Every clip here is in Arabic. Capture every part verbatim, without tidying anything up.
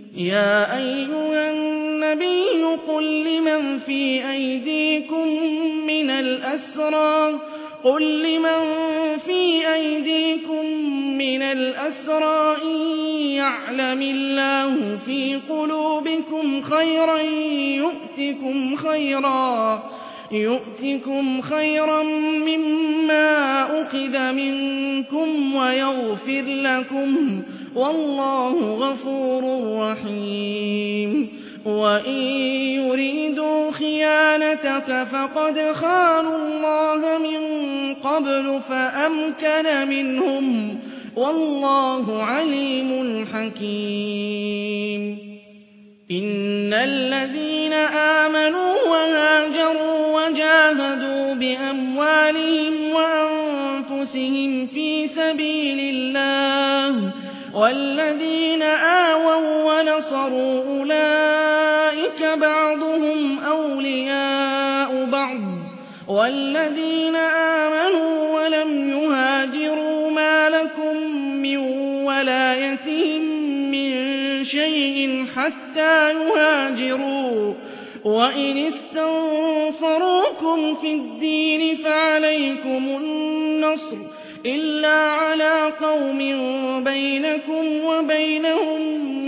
يا أيها النبي قل لمن في أيديكم من الأسرى قل لمن في أيديكم من الأسرى إن يعلم الله في قلوبكم خيرا يؤتكم خيرا يؤتكم خيرا مما أخذ منكم ويغفر لكم والله غفور رحيم وإن يريدوا خيانتك فقد خانوا الله من قبل فأمكن منهم والله عليم حكيم إن الذين آمنوا وهاجروا وجاهدوا بأموالهم وأنفسهم في سبيل الله والذين آووا ونصروا أولئك بعضهم أولياء بعض والذين آمنوا ولم يهاجروا ما لكم من ولايتهم من شيء حتى يهاجروا وإن استنصروكم في الدين فعليكم النصر إلا على قوم بينكم وبينهم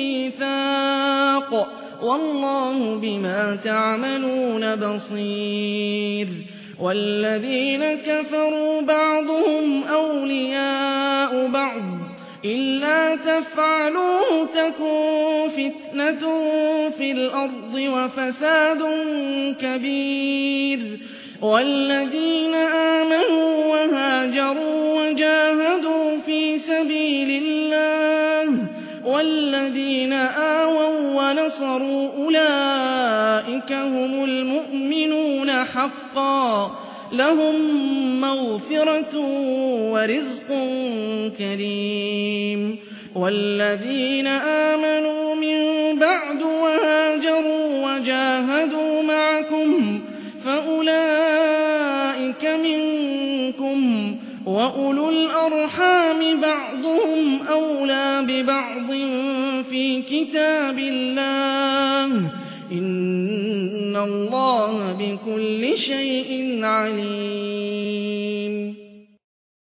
ميثاق والله بما تعملون بصير والذين كفروا بعضهم أولياء بعض إلا تفعلوه تكن فتنة في الأرض وفساد كبير والذين آمنوا وهاجروا وجاهدوا في سبيل الله والذين آووا ونصروا أولئك هم المؤمنون حقا لهم مغفرة ورزق كريم والذين آمنوا من بعد وهاجروا وجاهدوا معكم فأولئك منكم وأولو الأرحام بعضهم أولى ببعض في كتاب الله إن الله بكل شيء عليم